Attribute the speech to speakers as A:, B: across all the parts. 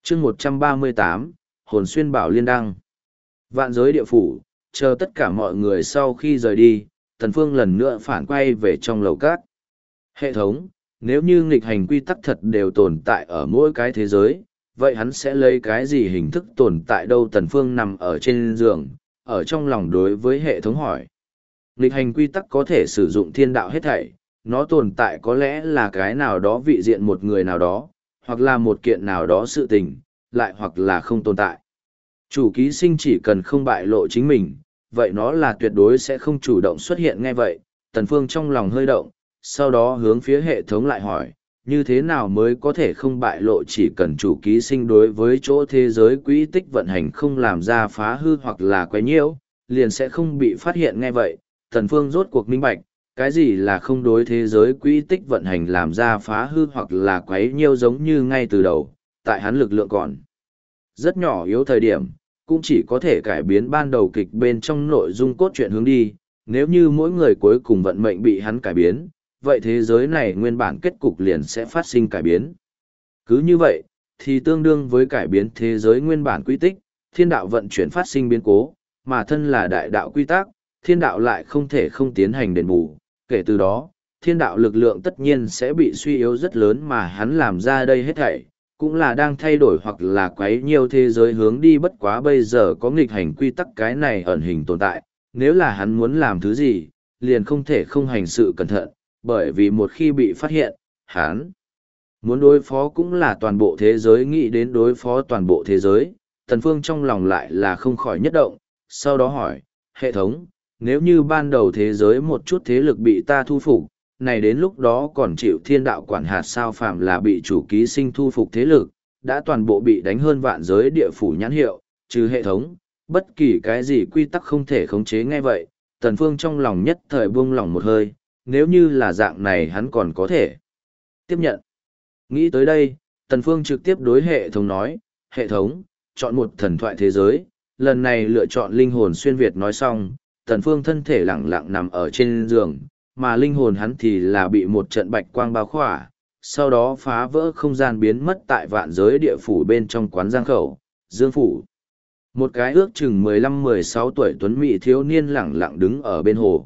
A: chương 138, hồn xuyên bảo liên đăng. Vạn giới địa phủ, chờ tất cả mọi người sau khi rời đi, Tần Phương lần nữa phản quay về trong lầu cát. Hệ thống, nếu như nghịch hành quy tắc thật đều tồn tại ở mỗi cái thế giới, vậy hắn sẽ lấy cái gì hình thức tồn tại đâu? Tần Phương nằm ở trên giường, ở trong lòng đối với hệ thống hỏi. Nghịch hành quy tắc có thể sử dụng thiên đạo hết thảy, nó tồn tại có lẽ là cái nào đó vị diện một người nào đó, hoặc là một kiện nào đó sự tình, lại hoặc là không tồn tại. Chủ ký sinh chỉ cần không bại lộ chính mình, vậy nó là tuyệt đối sẽ không chủ động xuất hiện. Nghe vậy, Tần Phương trong lòng hơi động, sau đó hướng phía hệ thống lại hỏi, như thế nào mới có thể không bại lộ? Chỉ cần chủ ký sinh đối với chỗ thế giới quỹ tích vận hành không làm ra phá hư hoặc là quấy nhiễu, liền sẽ không bị phát hiện. Nghe vậy, Tần Phương rốt cuộc minh bạch, cái gì là không đối thế giới quỹ tích vận hành làm ra phá hư hoặc là quấy nhiễu. Giống như ngay từ đầu, tại hắn lực lượng còn rất nhỏ yếu thời điểm, cũng chỉ có thể cải biến ban đầu kịch bên trong nội dung cốt truyện hướng đi. Nếu như mỗi người cuối cùng vận mệnh bị hắn cải biến, vậy thế giới này nguyên bản kết cục liền sẽ phát sinh cải biến. Cứ như vậy, thì tương đương với cải biến thế giới nguyên bản quy tích, thiên đạo vận chuyển phát sinh biến cố, mà thân là đại đạo quy tắc, thiên đạo lại không thể không tiến hành đền bù. Kể từ đó, thiên đạo lực lượng tất nhiên sẽ bị suy yếu rất lớn, mà hắn làm ra đây hết thảy cũng là đang thay đổi hoặc là quấy nhiều thế giới hướng đi. Bất quá bây giờ có nghịch hành quy tắc cái này ẩn hình tồn tại, nếu là hắn muốn làm thứ gì, liền không thể không hành sự cẩn thận, bởi vì một khi bị phát hiện, hắn muốn đối phó cũng là toàn bộ thế giới. Nghĩ đến đối phó toàn bộ thế giới, Tần Phương trong lòng lại là không khỏi nhất động, sau đó hỏi, hệ thống, nếu như ban đầu thế giới một chút thế lực bị ta thu phục, này đến lúc đó còn chịu thiên đạo quản hạt sao? Phạm là bị chủ ký sinh thu phục thế lực, đã toàn bộ bị đánh hơn vạn giới địa phủ nhãn hiệu, trừ hệ thống, bất kỳ cái gì quy tắc không thể khống chế. Nghe vậy, Tần Phương trong lòng nhất thời buông lỏng một hơi, nếu như là dạng này hắn còn có thể tiếp nhận. Nghĩ tới đây, Tần Phương trực tiếp đối hệ thống nói, hệ thống, chọn một thần thoại thế giới, lần này lựa chọn linh hồn xuyên Việt. Nói xong, Tần Phương thân thể lặng lặng nằm ở trên giường, mà linh hồn hắn thì là bị một trận bạch quang bao khỏa, sau đó phá vỡ không gian biến mất tại vạn giới địa phủ bên trong quán Giang Khẩu, Dương Phủ. Một cái ước chừng 15-16 tuổi tuấn mỹ thiếu niên lặng lặng đứng ở bên hồ.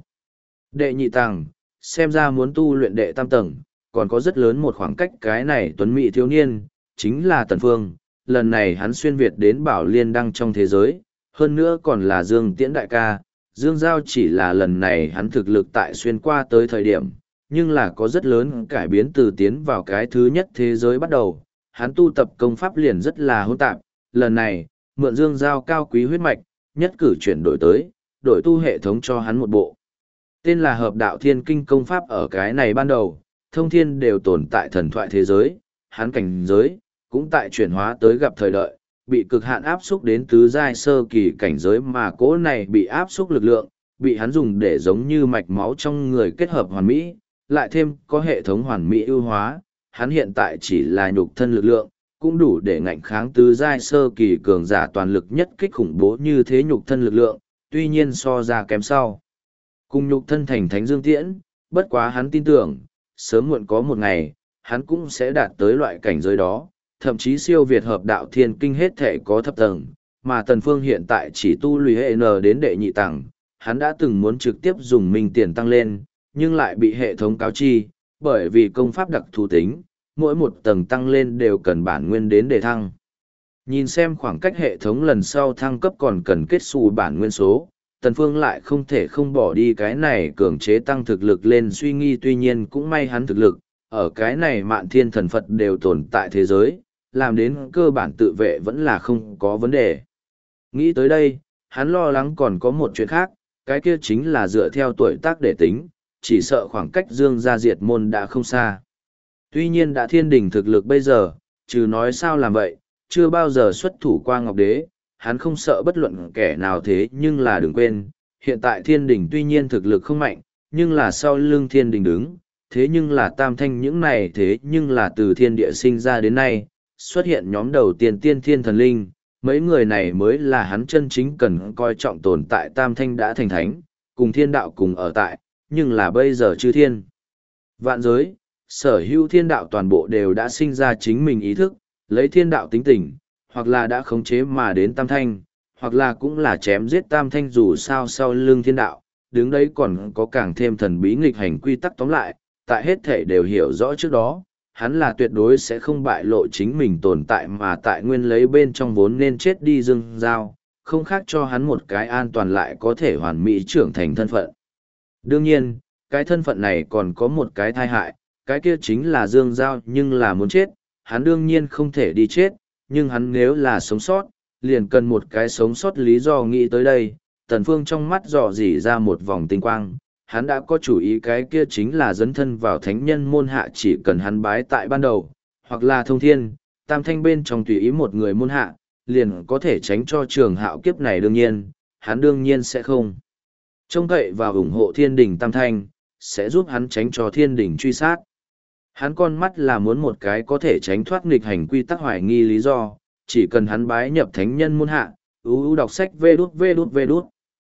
A: Đệ nhị tầng, xem ra muốn tu luyện đệ tam tầng, còn có rất lớn một khoảng cách. Cái này tuấn mỹ thiếu niên, chính là Tần Phương. Lần này hắn xuyên Việt đến Bảo Liên Đăng trong thế giới, hơn nữa còn là Dương Tiễn đại ca. Dương Giao chỉ là lần này hắn thực lực tại xuyên qua tới thời điểm, nhưng là có rất lớn cải biến. Từ tiến vào cái thứ nhất thế giới bắt đầu, hắn tu tập công pháp liền rất là hỗn tạp. Lần này, mượn Dương Giao cao quý huyết mạch, nhất cử chuyển đổi tới, đổi tu hệ thống cho hắn một bộ tên là Hợp Đạo Thiên Kinh công pháp. Ở cái này ban đầu, thông thiên đều tồn tại thần thoại thế giới, hắn cảnh giới cũng tại chuyển hóa tới gặp thời đợi, bị cực hạn áp xúc đến tứ giai sơ kỳ cảnh giới, mà cỗ này bị áp xúc lực lượng, bị hắn dùng để giống như mạch máu trong người kết hợp hoàn mỹ, lại thêm có hệ thống hoàn mỹ ưu hóa, hắn hiện tại chỉ là nhục thân lực lượng, cũng đủ để ngạnh kháng tứ giai sơ kỳ cường giả toàn lực nhất kích khủng bố như thế. Nhục thân lực lượng, tuy nhiên so ra kém sau cùng nhục thân thành thánh Dương Tiễn, bất quá hắn tin tưởng, sớm muộn có một ngày, hắn cũng sẽ đạt tới loại cảnh giới đó, thậm chí siêu việt Hợp Đạo Thiên Kinh hết thể có thập tầng, mà Tần Phương hiện tại chỉ tu lùi hệ N đến đệ nhị tầng. Hắn đã từng muốn trực tiếp dùng minh tiền tăng lên, nhưng lại bị hệ thống cáo chi, bởi vì công pháp đặc thù tính, mỗi một tầng tăng lên đều cần bản nguyên đến để thăng. Nhìn xem khoảng cách hệ thống lần sau thăng cấp còn cần kết xù bản nguyên số, Tần Phương lại không thể không bỏ đi cái này cường chế tăng thực lực lên suy nghĩ. Tuy nhiên cũng may hắn thực lực, ở cái này Mạn Thiên Thần Phật đều tồn tại thế giới, làm đến cơ bản tự vệ vẫn là không có vấn đề. Nghĩ tới đây, hắn lo lắng còn có một chuyện khác, cái kia chính là dựa theo tuổi tác để tính, chỉ sợ khoảng cách Dương gia diệt môn đã không xa. Tuy nhiên đã thiên đình thực lực bây giờ, trừ nói sao làm vậy, chưa bao giờ xuất thủ qua Ngọc Đế, hắn không sợ bất luận kẻ nào. Thế nhưng là đừng quên, hiện tại thiên đình tuy nhiên thực lực không mạnh, nhưng là sau lưng thiên đình đứng, thế nhưng là tam thanh những này, thế nhưng là từ thiên địa sinh ra đến nay, xuất hiện nhóm đầu tiên tiên thiên thần linh, mấy người này mới là hắn chân chính cần coi trọng tồn tại. Tam thanh đã thành thánh, cùng thiên đạo cùng ở tại, nhưng là bây giờ chư thiên vạn giới, sở hữu thiên đạo toàn bộ đều đã sinh ra chính mình ý thức, lấy thiên đạo tính tình, hoặc là đã khống chế mà đến Tam Thanh, hoặc là cũng là chém giết Tam Thanh dù sao sau lưng thiên đạo, đứng đấy còn có càng thêm thần bí nghịch hành quy tắc tóm lại, tại hết thể đều hiểu rõ trước đó, hắn là tuyệt đối sẽ không bại lộ chính mình tồn tại mà tại nguyên lấy bên trong vốn nên chết đi Dương Giao, không khác cho hắn một cái an toàn lại có thể hoàn mỹ trưởng thành thân phận. Đương nhiên, cái thân phận này còn có một cái tai hại, cái kia chính là Dương Giao nhưng là muốn chết, hắn đương nhiên không thể đi chết, nhưng hắn nếu là sống sót, liền cần một cái sống sót lý do nghĩ tới đây. Tần Phương trong mắt dò dỉ ra một vòng tinh quang, hắn đã có chủ ý cái kia chính là dấn thân vào thánh nhân môn hạ chỉ cần hắn bái tại ban đầu, hoặc là thông thiên, tam thanh bên trong tùy ý một người môn hạ, liền có thể tránh cho trường hạo kiếp này đương nhiên, hắn đương nhiên sẽ không. Trông cậy và ủng hộ thiên đình tam thanh, sẽ giúp hắn tránh cho thiên đình truy sát. Hắn con mắt là muốn một cái có thể tránh thoát nghịch hành quy tắc hoài nghi lý do, chỉ cần hắn bái nhập thánh nhân môn hạ, đọc sách vê đút.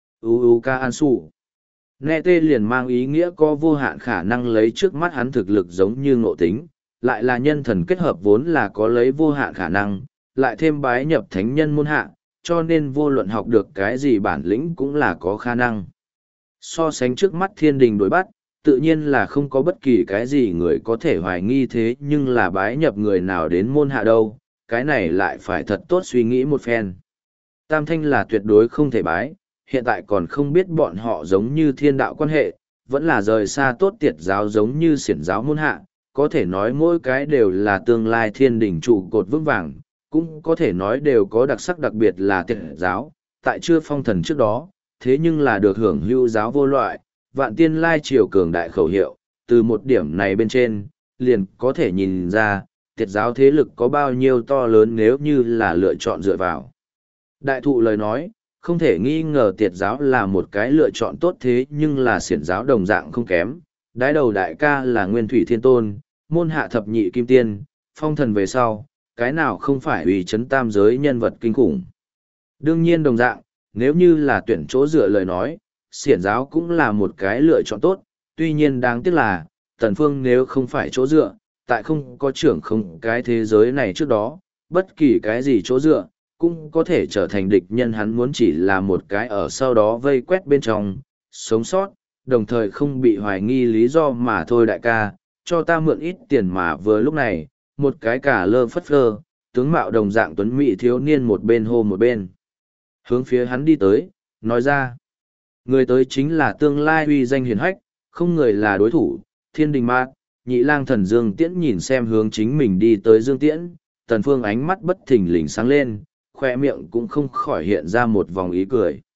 A: Ca An Sủ. Nghe tê liền mang ý nghĩa có vô hạn khả năng lấy trước mắt hắn thực lực giống như ngộ tính, lại là nhân thần kết hợp vốn là có lấy vô hạn khả năng, lại thêm bái nhập thánh nhân môn hạ, cho nên vô luận học được cái gì bản lĩnh cũng là có khả năng. So sánh trước mắt thiên đình đối bắt, tự nhiên là không có bất kỳ cái gì người có thể hoài nghi thế nhưng là bái nhập người nào đến môn hạ đâu, cái này lại phải thật tốt suy nghĩ một phen. Tam thanh là tuyệt đối không thể bái, hiện tại còn không biết bọn họ giống như thiên đạo quan hệ, vẫn là rời xa tốt tiệt giáo giống như xiển giáo môn hạ, có thể nói mỗi cái đều là tương lai thiên đỉnh trụ cột vững vàng, cũng có thể nói đều có đặc sắc đặc biệt là tiệt giáo, tại chưa phong thần trước đó, thế nhưng là được hưởng hữu giáo vô loại, vạn tiên lai triều cường đại khẩu hiệu, từ một điểm này bên trên, liền có thể nhìn ra, tiệt giáo thế lực có bao nhiêu to lớn nếu như là lựa chọn dựa vào. Đại thụ lời nói, không thể nghi ngờ tiệt giáo là một cái lựa chọn tốt thế nhưng là xiển giáo đồng dạng không kém. Đái đầu đại ca là Nguyên Thủy Thiên Tôn, môn hạ thập nhị kim tiên, phong thần về sau, cái nào không phải uy chấn tam giới nhân vật kinh khủng. Đương nhiên đồng dạng, nếu như là tuyển chỗ dựa lời nói, xiển giáo cũng là một cái lựa chọn tốt, tuy nhiên đáng tiếc là, Tần Phương nếu không phải chỗ dựa, tại không có trưởng không cái thế giới này trước đó, bất kỳ cái gì chỗ dựa, cũng có thể trở thành địch nhân hắn muốn chỉ là một cái ở sau đó vây quét bên trong, sống sót, đồng thời không bị hoài nghi lý do mà thôi đại ca, cho ta mượn ít tiền mà vừa lúc này, một cái cả lơ phất lơ, tướng mạo đồng dạng tuấn mỹ thiếu niên một bên hô một bên. Hướng phía hắn đi tới, nói ra, người tới chính là tương lai uy danh hiển hách, không người là đối thủ, thiên đình mạc, nhị lang thần Dương Tiễn nhìn xem hướng chính mình đi tới Dương Tiễn, Tần Phương ánh mắt bất thình lình sáng lên, khoe miệng cũng không khỏi hiện ra một vòng ý cười.